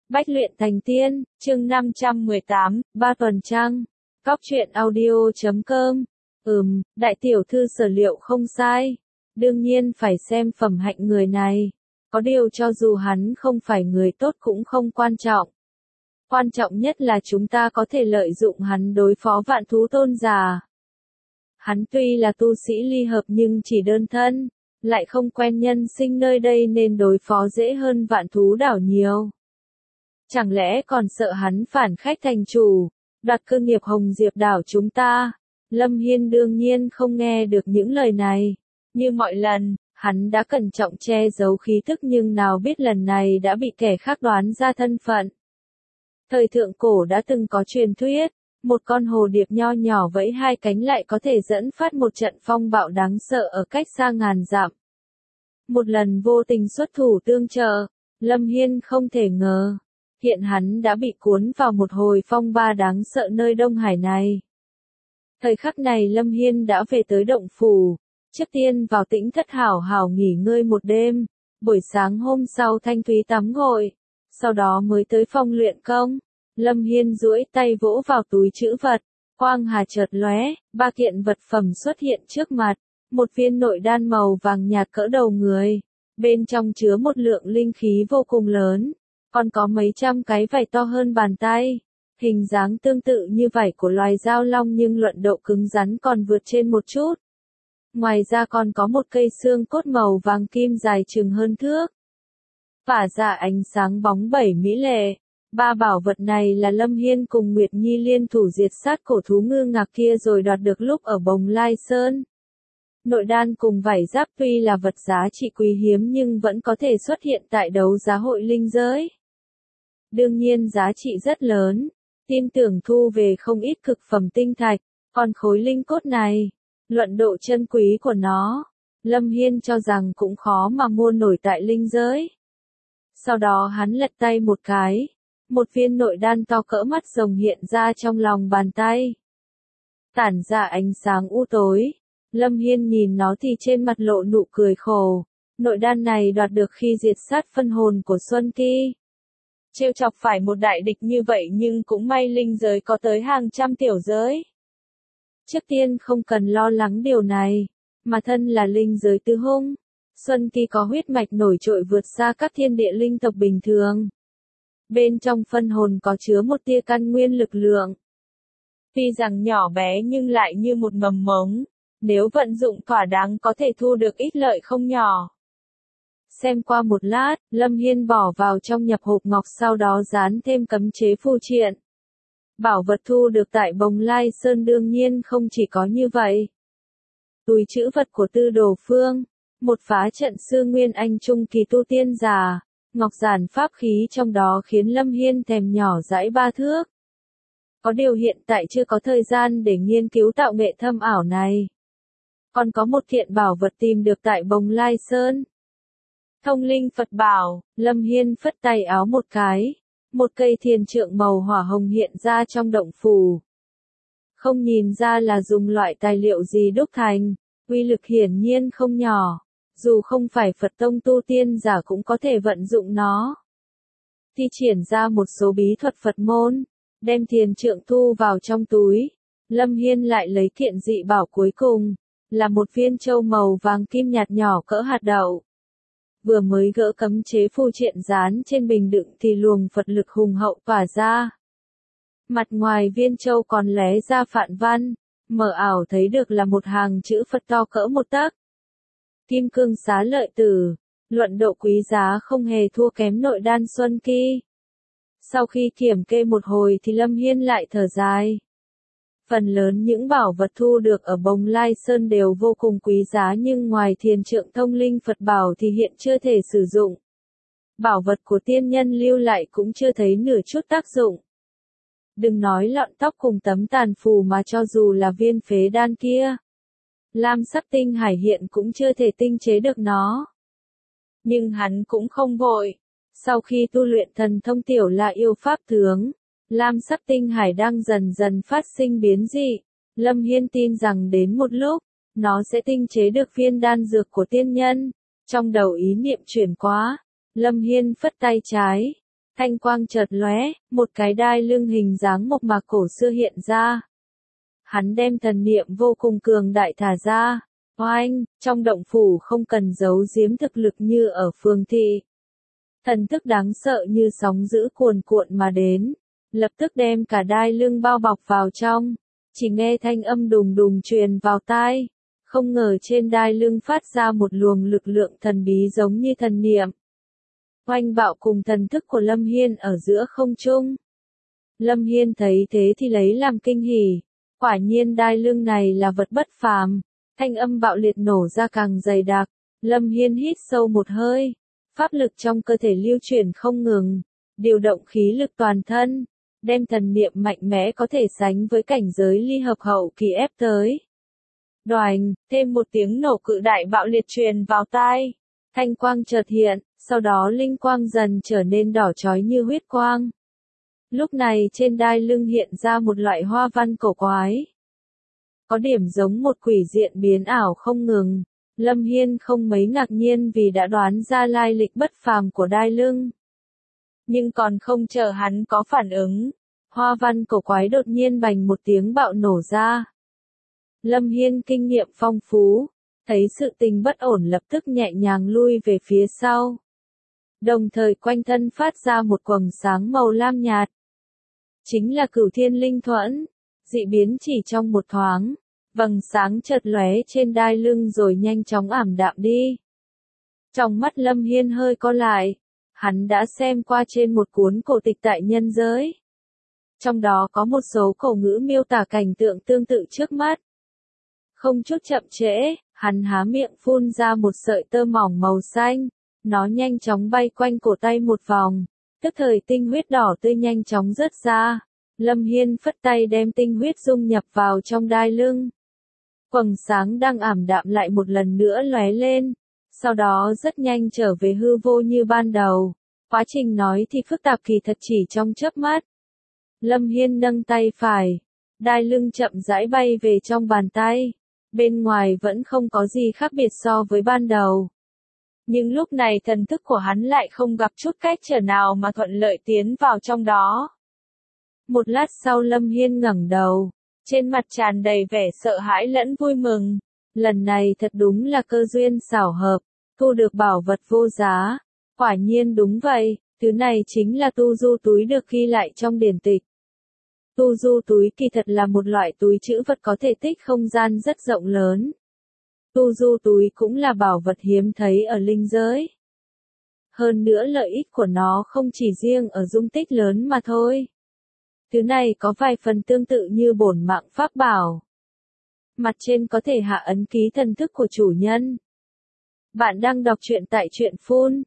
Bách luyện thành tiên, chương 518, 3 tuần trăng. Cóc truyện audio.com. Đại tiểu thư sở liệu không sai. Đương nhiên phải xem phẩm hạnh người này. Có điều cho dù hắn không phải người tốt cũng không quan trọng. Quan trọng nhất là chúng ta có thể lợi dụng hắn đối phó vạn thú tôn giả. Hắn tuy là tu sĩ ly hợp nhưng chỉ đơn thân, lại không quen nhân sinh nơi đây nên đối phó dễ hơn vạn thú đảo nhiều. Chẳng lẽ còn sợ hắn phản khách thành chủ, đoạt cơ nghiệp Hồng Diệp đảo chúng ta? Lâm Hiên đương nhiên không nghe được những lời này. Như mọi lần, hắn đã cẩn trọng che giấu khí tức nhưng nào biết lần này đã bị kẻ khác đoán ra thân phận. Thời thượng cổ đã từng có truyền thuyết, một con hồ điệp nho nhỏ vẫy hai cánh lại có thể dẫn phát một trận phong bạo đáng sợ ở cách xa ngàn dặm. Một lần vô tình xuất thủ tương trợ, Lâm Hiên không thể ngờ. Hiện hắn đã bị cuốn vào một hồi phong ba đáng sợ nơi Đông Hải này. Thời khắc này Lâm Hiên đã về tới động phủ, trước tiên vào tĩnh thất hảo hảo nghỉ ngơi một đêm, buổi sáng hôm sau thanh thúy tắm gội, sau đó mới tới phòng luyện công. Lâm Hiên duỗi tay vỗ vào túi trữ vật, quang hà chợt lóe, ba kiện vật phẩm xuất hiện trước mặt, một viên nội đan màu vàng nhạt cỡ đầu người, bên trong chứa một lượng linh khí vô cùng lớn. Còn có mấy trăm cái vảy to hơn bàn tay, hình dáng tương tự như vảy của loài dao long nhưng luận độ cứng rắn còn vượt trên một chút. Ngoài ra còn có một cây xương cốt màu vàng kim dài chừng hơn thước, tỏa ra ánh sáng bóng bẩy mỹ lệ. Ba bảo vật này là Lâm Hiên cùng Nguyệt Nhi liên thủ diệt sát cổ thú ngư ngạc kia rồi đoạt được lúc ở Bồng Lai Sơn. Nội đan cùng vảy giáp tuy là vật giá trị quý hiếm nhưng vẫn có thể xuất hiện tại đấu giá hội linh giới. Đương nhiên giá trị rất lớn, tin tưởng thu về không ít cực phẩm tinh thạch, còn khối linh cốt này, luận độ chân quý của nó, Lâm Hiên cho rằng cũng khó mà mua nổi tại linh giới. Sau đó hắn lật tay một cái, một viên nội đan to cỡ mắt rồng hiện ra trong lòng bàn tay. Tản ra ánh sáng u tối, Lâm Hiên nhìn nó thì trên mặt lộ nụ cười khổ, nội đan này đoạt được khi diệt sát phân hồn của Xuân Kỳ. Trêu chọc phải một đại địch như vậy nhưng cũng may linh giới có tới hàng trăm tiểu giới. Trước tiên không cần lo lắng điều này, mà thân là linh giới tứ hung, Xuân Kỳ có huyết mạch nổi trội vượt xa các thiên địa linh tộc bình thường. Bên trong phân hồn có chứa một tia căn nguyên lực lượng. Tuy rằng nhỏ bé nhưng lại như một mầm mống, nếu vận dụng thỏa đáng có thể thu được ít lợi không nhỏ. Xem qua một lát, Lâm Hiên bỏ vào trong nhập hộp ngọc sau đó dán thêm cấm chế phù triện. Bảo vật thu được tại Bồng Lai Sơn đương nhiên không chỉ có như vậy. Túi trữ vật của Tư Đồ Phương, một phá trận sư Nguyên Anh trung kỳ tu tiên giả, ngọc giản pháp khí trong đó khiến Lâm Hiên thèm nhỏ dãi ba thước. Có điều hiện tại chưa có thời gian để nghiên cứu tạo nghệ thâm ảo này. Còn có một kiện bảo vật tìm được tại Bồng Lai Sơn. Thông linh Phật bảo, Lâm Hiên phất tay áo một cái, một cây thiền trượng màu hỏa hồng hiện ra trong động phủ. Không nhìn ra là dùng loại tài liệu gì đúc thành, uy lực hiển nhiên không nhỏ, dù không phải Phật tông tu tiên giả cũng có thể vận dụng nó. Thi triển ra một số bí thuật Phật môn, đem thiền trượng thu vào trong túi, Lâm Hiên lại lấy kiện dị bảo cuối cùng, là một viên châu màu vàng kim nhạt nhỏ cỡ hạt đậu. Vừa mới gỡ cấm chế phù triện dán trên bình đựng thì luồng Phật lực hùng hậu tỏa ra. Mặt ngoài viên châu còn lóe ra phạn văn, mờ ảo thấy được là một hàng chữ Phật to cỡ một tấc. Kim cương xá lợi tử, luận độ quý giá không hề thua kém nội đan Xuân Kỳ. Sau khi kiểm kê một hồi thì Lâm Hiên lại thở dài. Phần lớn những bảo vật thu được ở Bồng Lai Sơn đều vô cùng quý giá nhưng ngoài thiền trượng thông linh Phật bảo thì hiện chưa thể sử dụng. Bảo vật của tiên nhân lưu lại cũng chưa thấy nửa chút tác dụng. Đừng nói lọn tóc cùng tấm tàn phù mà cho dù là viên phế đan kia, lam sắc tinh hải hiện cũng chưa thể tinh chế được nó. Nhưng hắn cũng không vội. Sau khi tu luyện thần thông tiểu là yêu pháp tướng, lam sắc tinh hải đang dần dần phát sinh biến dị. Lâm Hiên tin rằng đến một lúc, nó sẽ tinh chế được viên đan dược của tiên nhân. Trong đầu ý niệm chuyển quá, Lâm Hiên phất tay trái. Thanh quang chợt lóe, một cái đai lưng hình dáng mộc mạc cổ xưa hiện ra. Hắn đem thần niệm vô cùng cường đại thả ra. Oanh, trong động phủ không cần giấu giếm thực lực như ở phường thị. Thần thức đáng sợ như sóng dữ cuồn cuộn mà đến, lập tức đem cả đai lưng bao bọc vào trong. Chỉ nghe thanh âm đùng đùng truyền vào tai, không ngờ trên đai lưng phát ra một luồng lực lượng thần bí giống như thần niệm. Oanh bạo cùng thần thức của Lâm Hiên ở giữa không trung. Lâm Hiên thấy thế thì lấy làm kinh hỉ, quả nhiên đai lưng này là vật bất phàm. Thanh âm bạo liệt nổ ra càng dày đặc, Lâm Hiên hít sâu một hơi, pháp lực trong cơ thể lưu chuyển không ngừng, điều động khí lực toàn thân, đem thần niệm mạnh mẽ có thể sánh với cảnh giới ly hợp hậu kỳ ép tới. Đoành, thêm một tiếng nổ cự đại bạo liệt truyền vào tai, thanh quang chợt hiện, sau đó linh quang dần trở nên đỏ chói như huyết quang. Lúc này trên đai lưng hiện ra một loại hoa văn cổ quái. Có điểm giống một quỷ diện biến ảo không ngừng, Lâm Hiên không mấy ngạc nhiên vì đã đoán ra lai lịch bất phàm của đai lưng. Nhưng còn không chờ hắn có phản ứng, hoa văn cổ quái đột nhiên bành một tiếng bạo nổ ra. Lâm Hiên kinh nghiệm phong phú, thấy sự tình bất ổn lập tức nhẹ nhàng lui về phía sau. Đồng thời quanh thân phát ra một quầng sáng màu lam nhạt. Chính là Cửu Thiên Linh Thuẫn, dị biến chỉ trong một thoáng. Vầng sáng chợt lóe trên đai lưng rồi nhanh chóng ảm đạm đi. Trong mắt Lâm Hiên hơi co lại, hắn đã xem qua trên một cuốn cổ tịch tại nhân giới. Trong đó có một số cổ ngữ miêu tả cảnh tượng tương tự trước mắt. Không chút chậm trễ, hắn há miệng phun ra một sợi tơ mỏng màu xanh, nó nhanh chóng bay quanh cổ tay một vòng, tức thời tinh huyết đỏ tươi nhanh chóng rớt ra. Lâm Hiên phất tay đem tinh huyết dung nhập vào trong đai lưng. Quầng sáng đang ảm đạm lại một lần nữa lóe lên, sau đó rất nhanh trở về hư vô như ban đầu. Quá trình nói thì phức tạp kỳ thật chỉ trong chớp mắt. Lâm Hiên nâng tay phải, đai lưng chậm rãi bay về trong bàn tay, bên ngoài vẫn không có gì khác biệt so với ban đầu. Nhưng lúc này thần thức của hắn lại không gặp chút cách trở nào mà thuận lợi tiến vào trong đó. Một lát sau Lâm Hiên ngẩng đầu, trên mặt tràn đầy vẻ sợ hãi lẫn vui mừng. Lần này thật đúng là cơ duyên xảo hợp, thu được bảo vật vô giá. Quả nhiên đúng vậy, thứ này chính là tu du túi được ghi lại trong điển tịch. Tu du túi kỳ thật là một loại túi trữ vật có thể tích không gian rất rộng lớn. Tu du túi cũng là bảo vật hiếm thấy ở linh giới. Hơn nữa lợi ích của nó không chỉ riêng ở dung tích lớn mà thôi. Thứ này có vài phần tương tự như bổn mạng pháp bảo. Mặt trên có thể hạ ấn ký thần thức của chủ nhân. Bạn đang đọc truyện tại truyện Phun.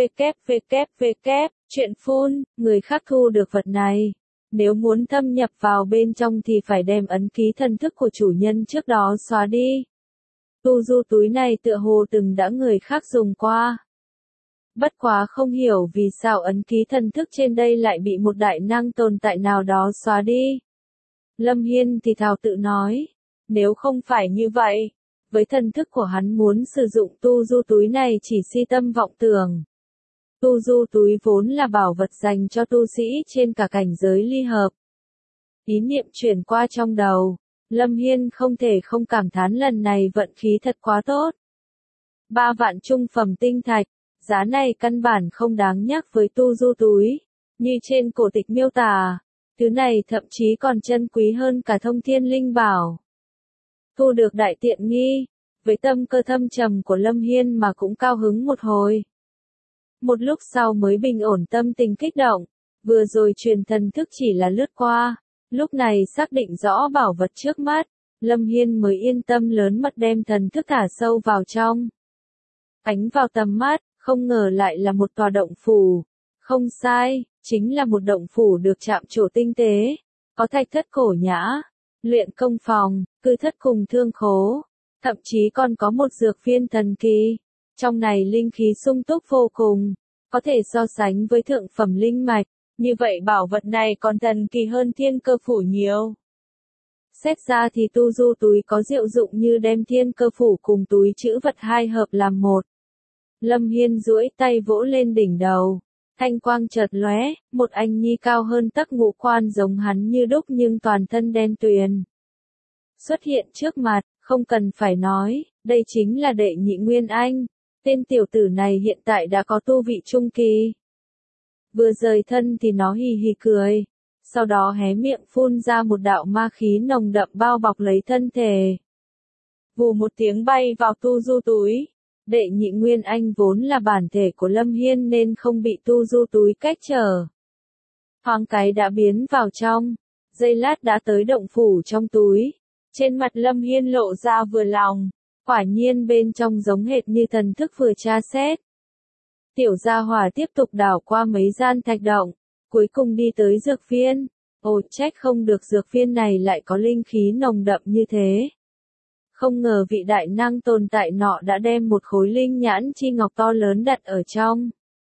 Truyện Phun, người khác thu được vật này. Nếu muốn thâm nhập vào bên trong thì phải đem ấn ký thần thức của chủ nhân trước đó xóa đi. Tu du túi này tựa hồ từng đã người khác dùng qua. Bất quá không hiểu vì sao ấn ký thần thức trên đây lại bị một đại năng tồn tại nào đó xóa đi. Lâm Hiên thì thào tự nói, nếu không phải như vậy, với thần thức của hắn muốn sử dụng tu du túi này chỉ si tâm vọng tưởng. Tu du túi vốn là bảo vật dành cho tu sĩ trên cả cảnh giới ly hợp. Ý niệm chuyển qua trong đầu, Lâm Hiên không thể không cảm thán lần này vận khí thật quá tốt. 3 vạn trung phẩm tinh thạch, giá này căn bản không đáng nhắc với tu du túi. Như trên cổ tịch miêu tả, thứ này thậm chí còn chân quý hơn cả thông thiên linh bảo. Thu được đại tiện nghi, với tâm cơ thâm trầm của Lâm Hiên mà cũng cao hứng một hồi. Một lúc sau mới bình ổn tâm tình kích động, vừa rồi truyền thần thức chỉ là lướt qua, lúc này xác định rõ bảo vật trước mắt, Lâm Hiên mới yên tâm lớn mật đem thần thức thả sâu vào trong. Ánh vào tầm mắt, không ngờ lại là một tòa động phủ. Không sai, chính là một động phủ được chạm trổ tinh tế, có thạch thất cổ nhã, luyện công phòng, cư thất cùng thương khố, thậm chí còn có một dược viên thần kỳ. Trong này linh khí sung túc vô cùng, có thể so sánh với thượng phẩm linh mạch, như vậy bảo vật này còn thần kỳ hơn thiên cơ phủ nhiều. Xét ra thì tu du túi có diệu dụng như đem thiên cơ phủ cùng túi trữ vật hai hợp làm một. Lâm Hiên duỗi tay vỗ lên đỉnh đầu, Thanh quang chợt lóe, một anh nhi cao hơn tấc ngũ quan giống hắn như đúc nhưng toàn thân đen tuyền. Xuất hiện trước mặt, không cần phải nói, đây chính là Đệ Nhị Nguyên Anh. Tên tiểu tử này hiện tại đã có tu vị trung kỳ. Vừa rời thân thì nó hì hì cười. Sau đó hé miệng phun ra một đạo ma khí nồng đậm bao bọc lấy thân thể. Vù một tiếng bay vào tu du túi. Đệ Nhị Nguyên Anh vốn là bản thể của Lâm Hiên nên không bị tu du túi cách trở. Thoáng cái đã biến vào trong. Giây lát đã tới động phủ trong túi. Trên mặt Lâm Hiên lộ ra vừa lòng. Quả nhiên bên trong giống hệt như thần thức vừa tra xét. Tiểu gia hỏa tiếp tục đảo qua mấy gian thạch động. Cuối cùng đi tới dược viên. Ồ, trách không được dược viên này lại có linh khí nồng đậm như thế. Không ngờ vị đại năng tồn tại nọ đã đem một khối linh nhãn chi ngọc to lớn đặt ở trong.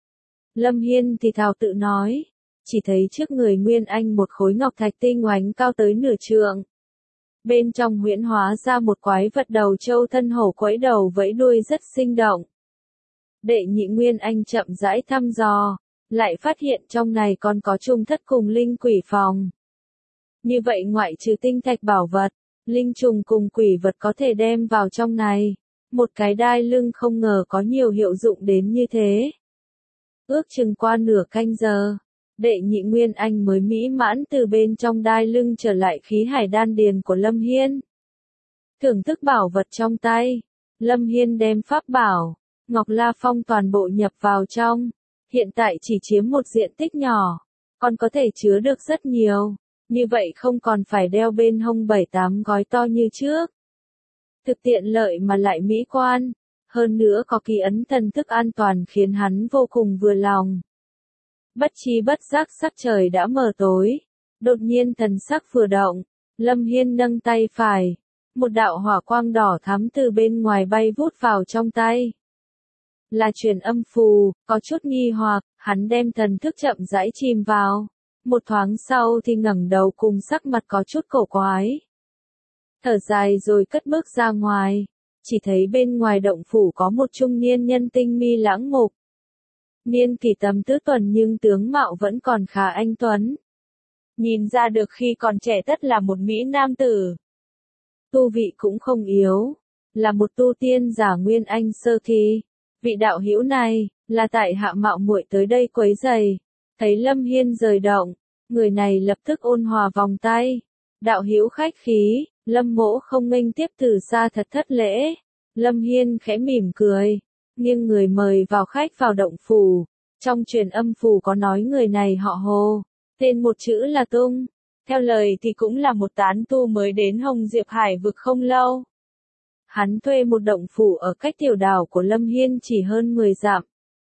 Lâm Hiên thì thào tự nói. Chỉ thấy trước người Nguyên Anh một khối ngọc thạch tinh oánh cao tới nửa trượng. Bên trong huyễn hóa ra một quái vật đầu trâu thân hổ quẫy đầu vẫy đuôi rất sinh động. Đệ Nhị Nguyên Anh chậm rãi thăm dò, lại phát hiện trong này còn có chung thất cùng linh quỷ phòng. Như vậy ngoại trừ tinh thạch bảo vật, linh trùng cùng quỷ vật có thể đem vào trong này. Một cái đai lưng không ngờ có nhiều hiệu dụng đến như thế. Ước chừng qua nửa canh giờ, Đệ Nhị Nguyên Anh mới mỹ mãn từ bên trong đai lưng trở lại khí hải đan điền của Lâm Hiên. Thưởng thức bảo vật trong tay, Lâm Hiên đem pháp bảo, Ngọc La Phong toàn bộ nhập vào trong. Hiện tại chỉ chiếm một diện tích nhỏ, còn có thể chứa được rất nhiều. Như vậy không còn phải đeo bên hông 7-8 gói to như trước. Thực tiện lợi mà lại mỹ quan. Hơn nữa có ký ấn thần thức an toàn khiến hắn vô cùng vừa lòng. Bất chi bất giác sắc trời đã mờ tối. Đột nhiên thần sắc vừa động. Lâm Hiên nâng tay phải. Một đạo hỏa quang đỏ thắm từ bên ngoài bay vút vào trong tay. Là truyền âm phù, có chút nghi hoặc, hắn đem thần thức chậm rãi chìm vào. Một thoáng sau thì ngẩng đầu cùng sắc mặt có chút cổ quái. Thở dài rồi cất bước ra ngoài. Chỉ thấy bên ngoài động phủ có một trung niên nhân tinh mi lãng mục. Niên kỷ tầm tứ tuần nhưng tướng mạo vẫn còn khá anh tuấn. Nhìn ra được khi còn trẻ tất là một mỹ nam tử. Tu vị cũng không yếu, là một tu tiên giả Nguyên Anh sơ kỳ. Vị đạo hữu này, là tại hạ mạo muội tới đây quấy rầy. Thấy Lâm Hiên rời động, người này lập tức ôn hòa vòng tay. Đạo hữu khách khí, Lâm mỗ không nghênh tiếp từ xa thật thất lễ. Lâm Hiên khẽ mỉm cười, nghiêng người mời vào khách vào động phủ. Trong truyền âm phủ có nói người này họ Hồ, tên một chữ là Tung. Theo lời thì cũng là một tán tu mới đến Hồng Diệp Hải vực không lâu. Hắn thuê một động phủ ở cách tiểu đảo của Lâm Hiên chỉ hơn 10 dặm.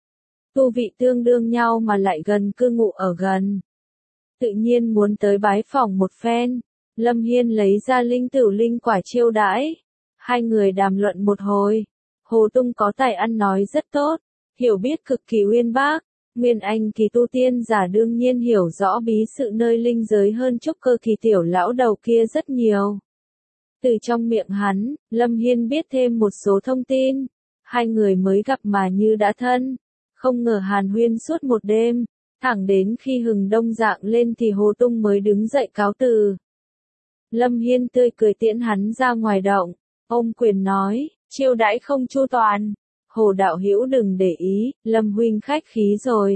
Tu vị tương đương nhau mà lại gần cư ngụ ở gần. Tự nhiên muốn tới bái phỏng một phen. Lâm Hiên lấy ra linh tửu linh quả chiêu đãi. Hai người đàm luận một hồi. Hồ Tung có tài ăn nói rất tốt, hiểu biết cực kỳ uyên bác. Nguyên Anh thì tu tiên giả đương nhiên hiểu rõ bí sự nơi linh giới hơn trúc cơ kỳ tiểu lão đầu kia rất nhiều. Từ trong miệng hắn, Lâm Hiên biết thêm một số thông tin. Hai người mới gặp mà như đã thân. Không ngờ hàn huyên suốt một đêm. Thẳng đến khi hừng đông rạng lên thì Hồ Tung mới đứng dậy cáo từ. Lâm Hiên tươi cười tiễn hắn ra ngoài động. Ôm quyền nói, chiêu đãi không chu toàn. Hồ đạo hữu đừng để ý, Lâm huynh khách khí rồi.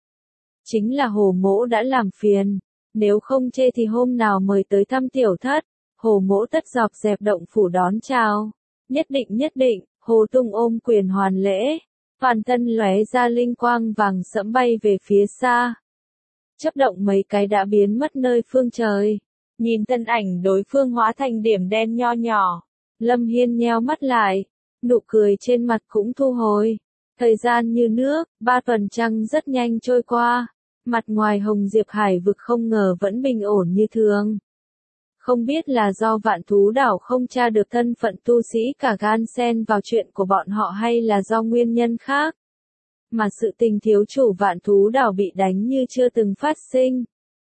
Chính là Hồ mỗ đã làm phiền. Nếu không chê thì hôm nào mời tới thăm tiểu thất. Hồ mỗ tất dọc dẹp động phủ đón chào. Nhất định, Hồ Tung ôm quyền hoàn lễ. Toàn thân lóe ra linh quang vàng sẫm bay về phía xa. Chớp động mấy cái đã biến mất nơi phương trời. Nhìn thân ảnh đối phương hóa thành điểm đen nho nhỏ. Lâm Hiên nheo mắt lại. Nụ cười trên mặt cũng thu hồi. Thời gian như nước, 3 tuần trăng rất nhanh trôi qua. Mặt ngoài Hồng Diệp Hải vực không ngờ vẫn bình ổn như thường. Không biết là do Vạn Thú Đảo không tra được thân phận tu sĩ cả gan xen vào chuyện của bọn họ hay là do nguyên nhân khác. Mà sự tình thiếu chủ Vạn Thú Đảo bị đánh như chưa từng phát sinh.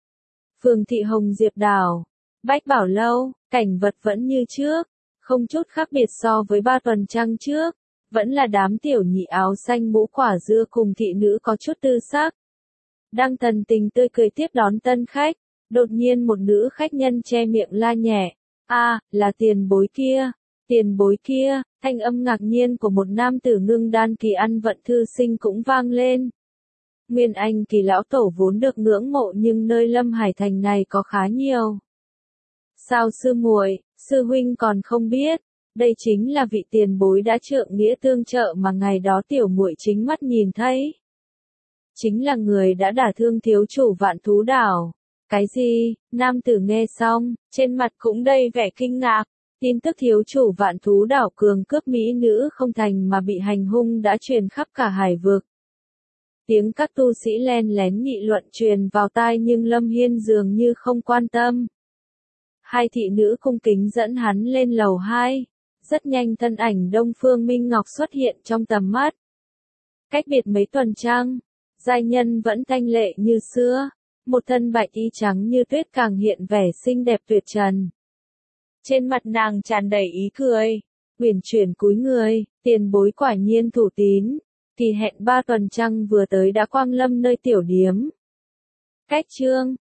Phường thị Hồng Diệp Đảo, Bách Bảo Lâu, cảnh vật vẫn như trước. Không chút khác biệt so với 3 tuần trăng trước. Vẫn là đám tiểu nhị áo xanh mũ quả dưa cùng thị nữ có chút tư sắc. đang thần tình tươi cười tiếp đón tân khách, đột nhiên một nữ khách nhân che miệng la nhẹ, là tiền bối kia, tiền bối kia, thanh âm ngạc nhiên của một nam tử ngưng đan kỳ ăn vận thư sinh cũng vang lên. Nguyên Anh kỳ lão tổ vốn được ngưỡng mộ nhưng nơi Lâm Hải Thành này có khá nhiều. Sao sư muội, sư huynh còn không biết, đây chính là vị tiền bối đã trượng nghĩa tương trợ mà ngày đó tiểu muội chính mắt nhìn thấy. Chính là người đã đả thương thiếu chủ Vạn Thú Đảo. Cái gì? Nam tử nghe xong, trên mặt cũng đầy vẻ kinh ngạc. Tin tức thiếu chủ Vạn Thú Đảo cường cướp mỹ nữ không thành mà bị hành hung đã truyền khắp cả hải vực. Tiếng các tu sĩ len lén nghị luận truyền vào tai nhưng Lâm Hiên dường như không quan tâm. Hai thị nữ cung kính dẫn hắn lên lầu 2. Rất nhanh thân ảnh Đông Phương Minh Ngọc xuất hiện trong tầm mắt. Cách biệt mấy tuần trăng, giai nhân vẫn thanh lệ như xưa, một thân bạch y trắng như tuyết càng hiện vẻ xinh đẹp tuyệt trần. Trên mặt nàng tràn đầy ý cười, uyển chuyển cúi người, tiền bối quả nhiên thủ tín, kỳ hẹn 3 tuần trăng vừa tới đã quang lâm nơi tiểu điếm. Cách chương